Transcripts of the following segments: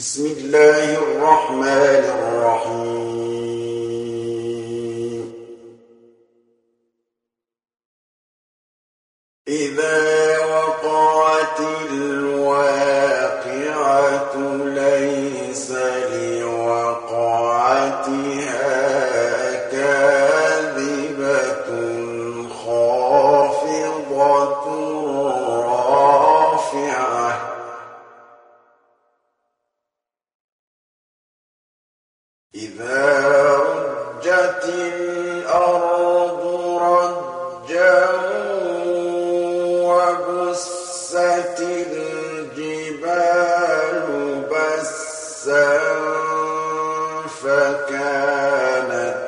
بسم الله الرحمن الرحيم إذا وقعت الواقعة ليس لوقعتها كاذبة خافضة رافعة إذا رجت الأرض رجا وبست الجبال بسا فكانت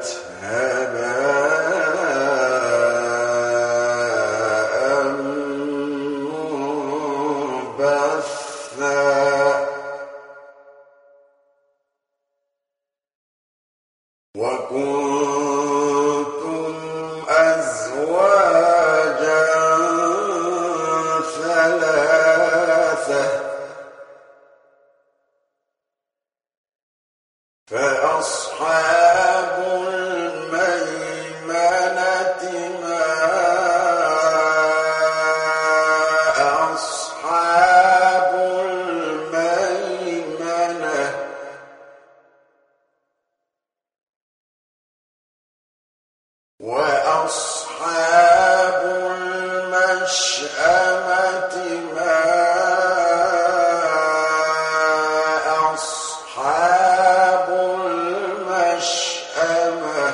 هباء منبثا وكنتم أزواجا ثلاثة فأصحاب الميمنة ما أصحاب الميمنة وأصحاب المشأمة ما أصحاب المشأمة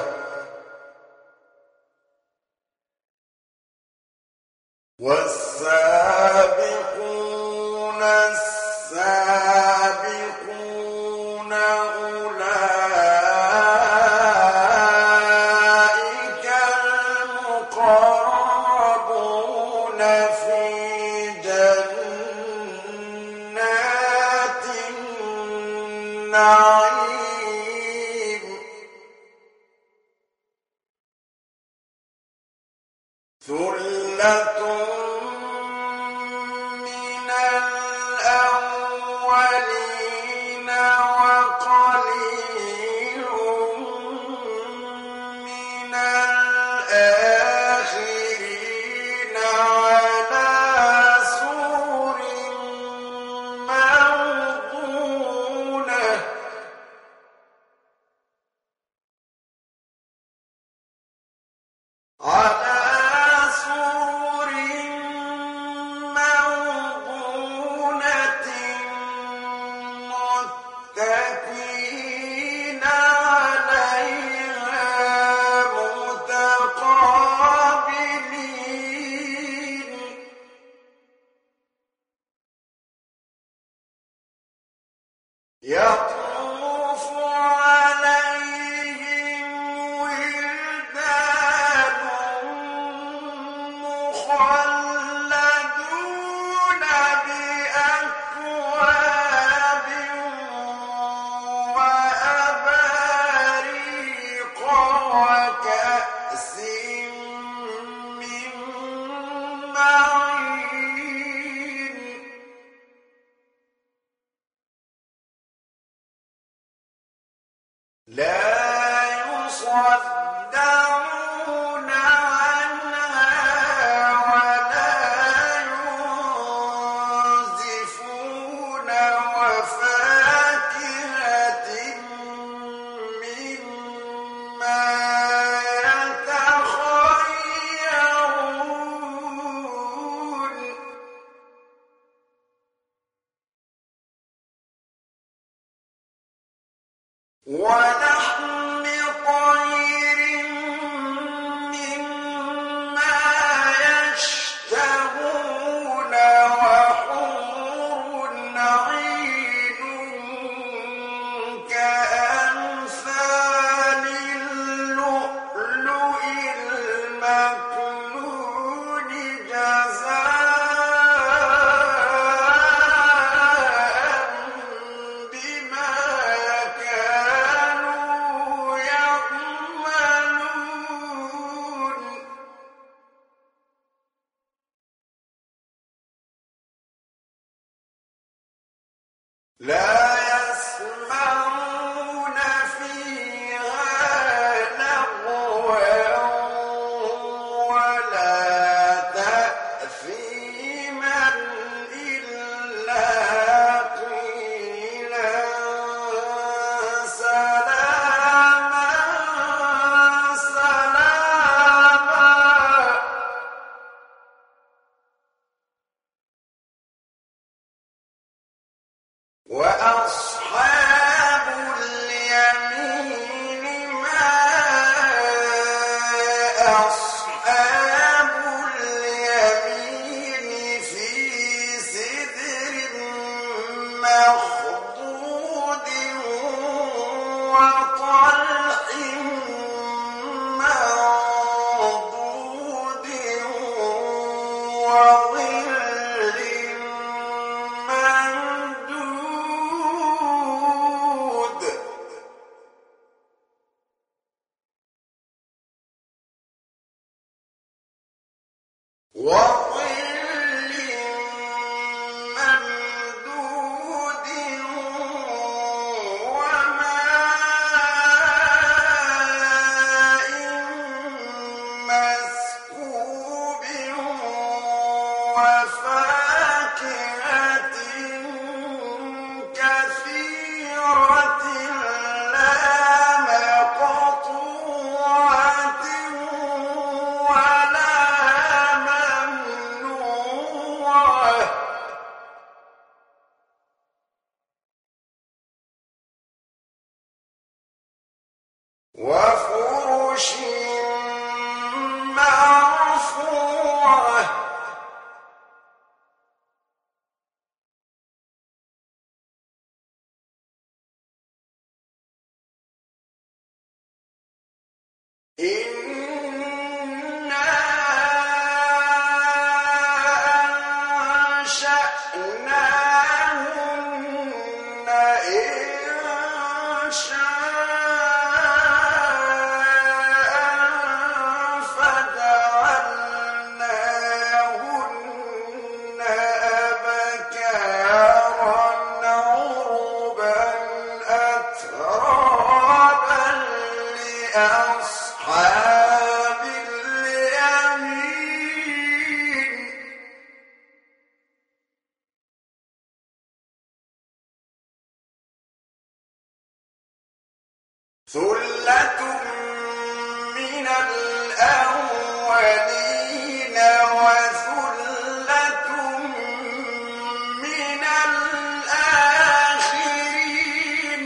والسابقون السابقون أولئك المقربون في جنات النعيم ثلة من الأولين وقليل من الآخرين على سرر موضونة على سرر موضونة متكئين عليها متقابلين يطوف عليهم ولدان مخلدون بأكواب وأباريق وكأس من معين لا يصدعون عنها ولا ينزفون وفاكهة مما يتخيرون ولحم طير مما يشتهون وحور عين كأمثال اللؤلؤ المكنون جزاء بما كانوا يعملون لا وأصحاب اليمين ما أصحاب اليمين في سدر مخضود وطلح منضود وظل ممدود وظل ممدود وماء مسكوب وفاكهة كثيرة لا مقطوعة ولا ممنوعة وفرش مرفوعة إنا أنشأناهن إنشاء فجعلناهن أبكارا عربا أترابا لأصحاب اليمين ثلة من الأولين وثلة من الآخرين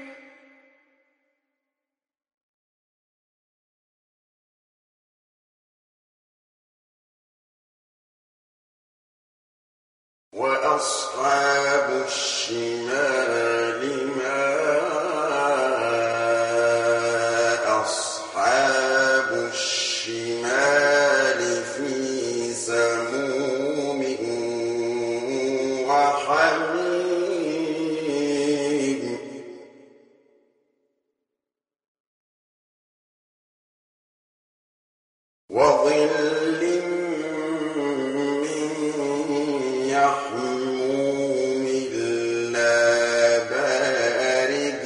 وأصحاب الشمال ما أصحاب الشمال في سموم وحميم وظل من يحموم لا بارد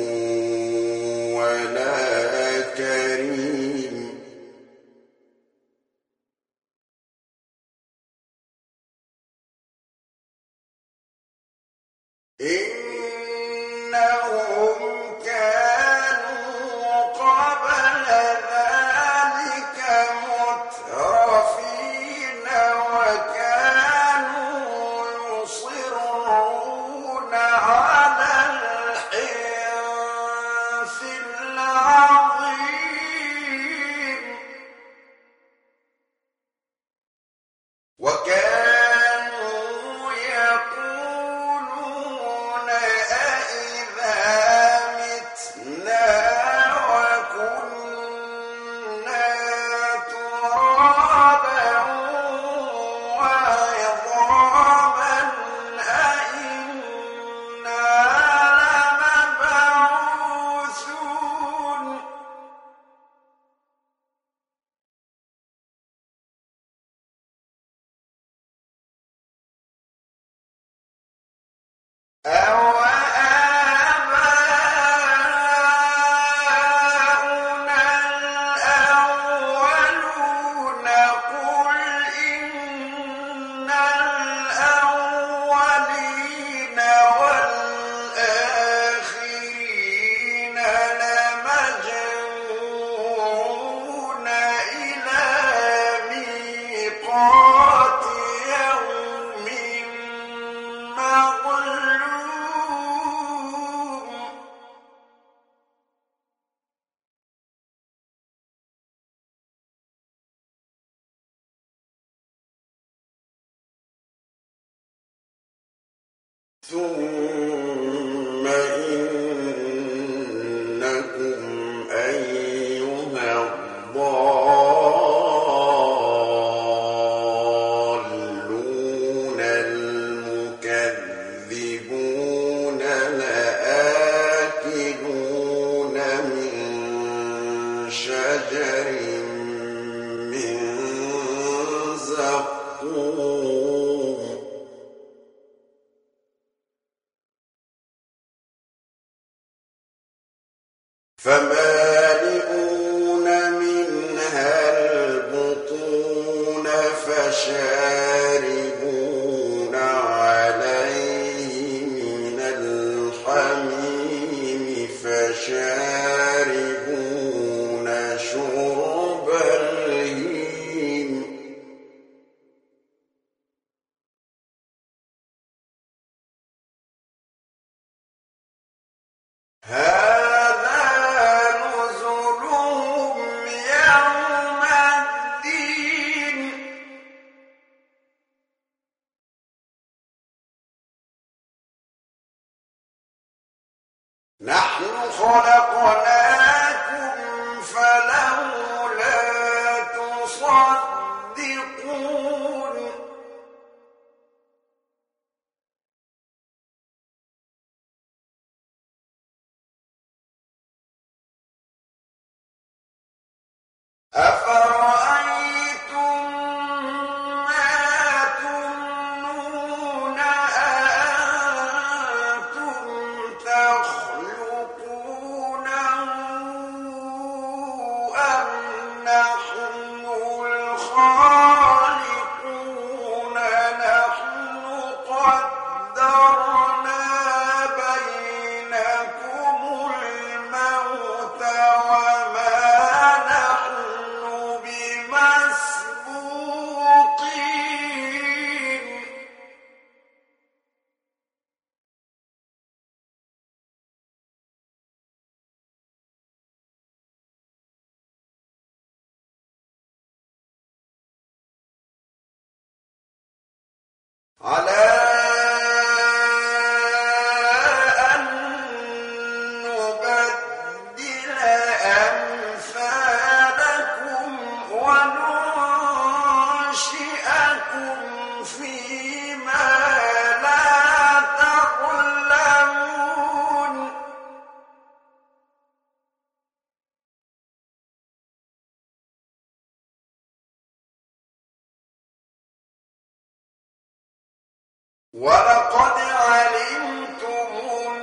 ولا كريم إنهم كانوا قبل ذلك مترفين وكانوا يصرون على الحنث العظيم وكانوا يقولون أئذا متنا وكنا ترابا وعظاما أئنا لمبعوثون أوآباؤنا الأولون قل إن الأولين والآخرين لمجموعون إلى ميقات يوم معلوم ثم إنكم أيها الضالون المكذبون لآكلون من شجر من زقوم فمالئون منها البطون فشاربون عليه من الحميم فشاربون شرب الهيم هذا نزلهم يوم الدين نحن خلقناكم فلولا تصدقون أفرأيتم ما تمنون أأنتم تخلقونه أم نحن الخالقون نحن قدرنا بينكم الموت وما نحن بمسبوقين على أن نبدل أمثالكم وننشئكم فيما لا تعلمون ولقد علمتم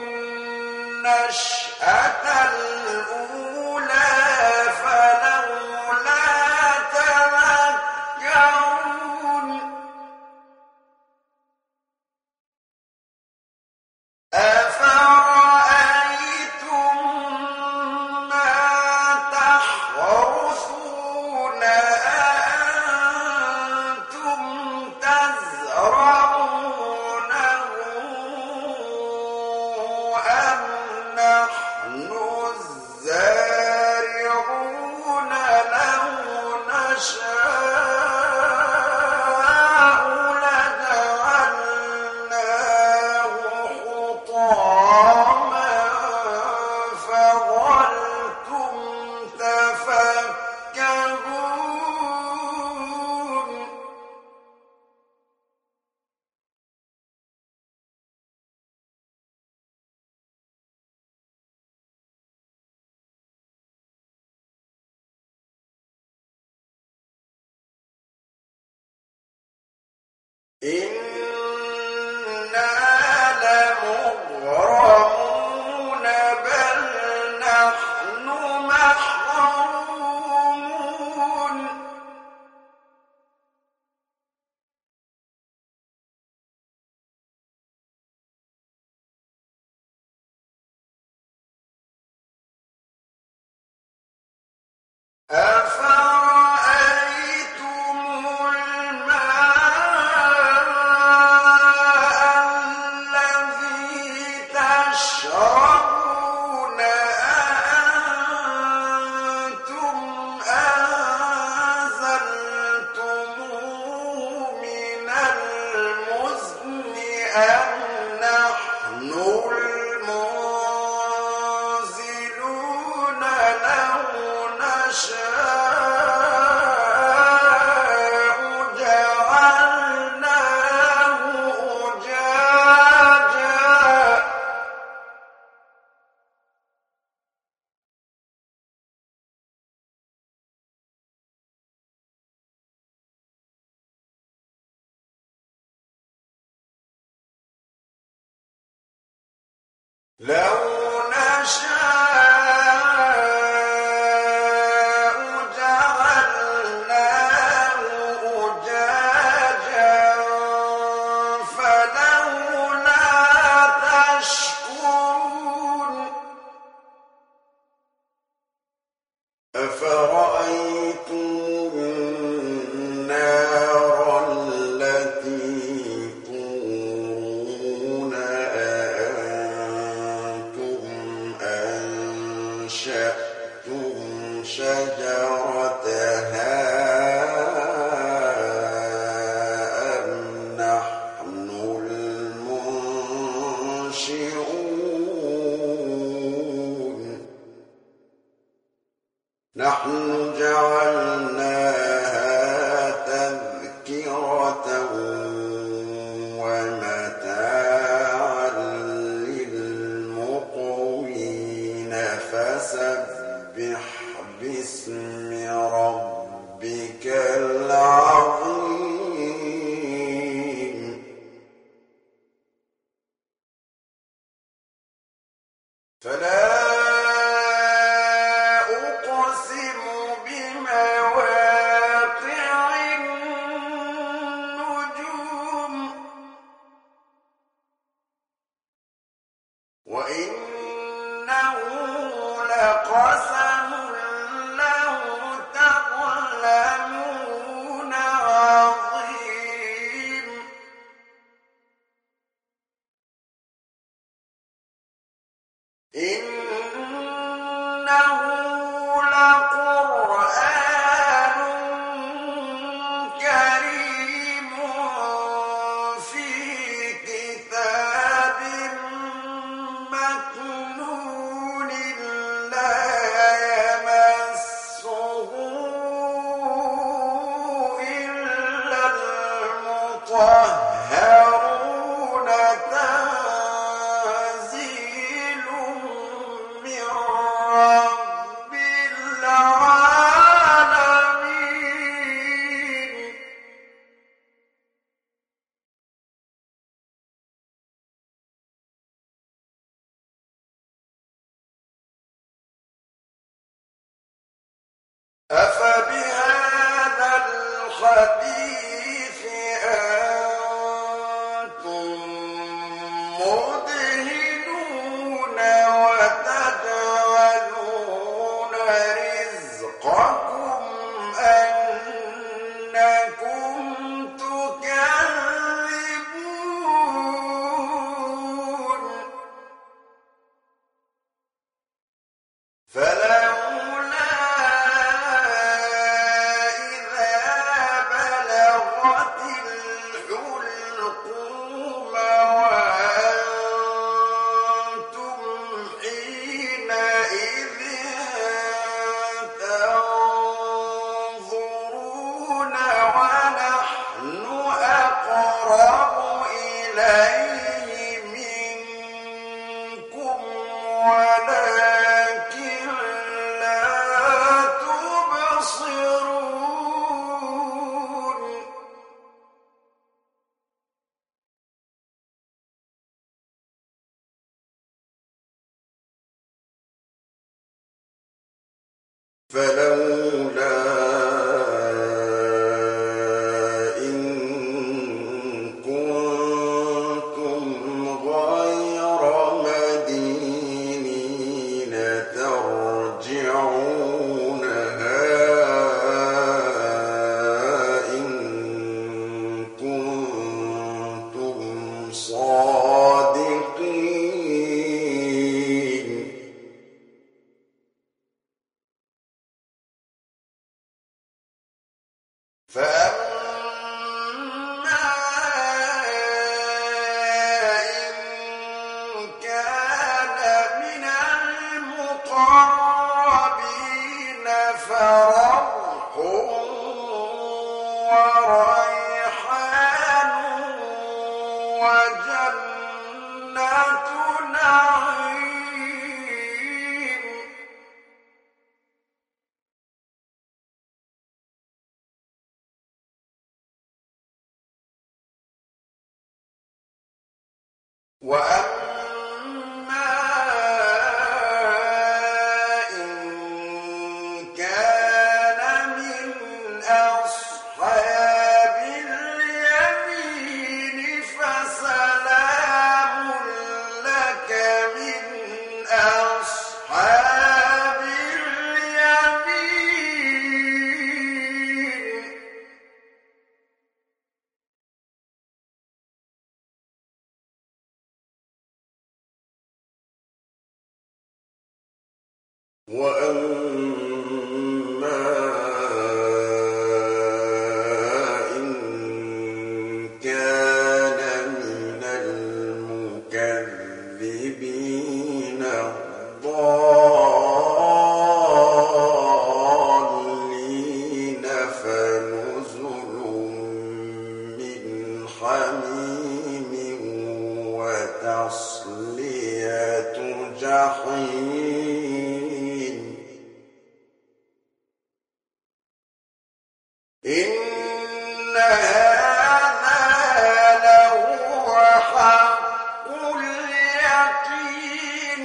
النشأة الأولى فلولا تذكرون أفرأيتم ما تحرثون أأنتم تزرعونه أم نحن الزارعون لو نشاء لجعلناه حطاما فظلتم تفكهون إنا لمغرمون بل نحن محرومون أفرأيتم الماء الذي تشربون أأنتم أنزلتموه من المزن أم نحن لو نشاء جعلناه أجاجا فلولا تشكرون أفرأيتم النار التي تورون أأنتم أنشأتم شجرتها أم نحن المنشئون نحن جعلناها تذكرة ومتاعا للمقوين فسبح باسم ربك العظيم فلا أقسم بمواقع النجوم وإنه لقسم لو تعلمون عظيم إنه لقرآن كريم في كتاب مكنون لا يمسه إلا المطهرون تنزيل من رب العالمين أفبهذا الحديث أنتم مدهنون وتجعلون رزقكم أنكم تكذبون فلولا إذا بلغت الحلقوم وأنتم حينئذ تنظرون ونحن أقرب إليه منكم ولكن لا تبصرون فلولا إن كنتم غير مدينين ترجعونها إن كنتم صادقين فأما إن كان من المقربين فروح وريحان وجنة نعيم وأما وأما إن كان من المكذبين الضالين فنزل من حميم وتصلية جحيم إن هذا لهو حق اليقين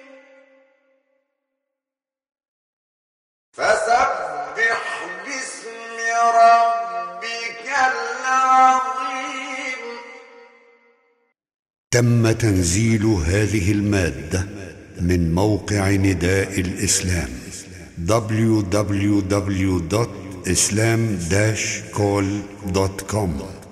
فسبح باسم ربك العظيم. تم تنزيل هذه المادة من موقع نداء الإسلام www.islam-call.com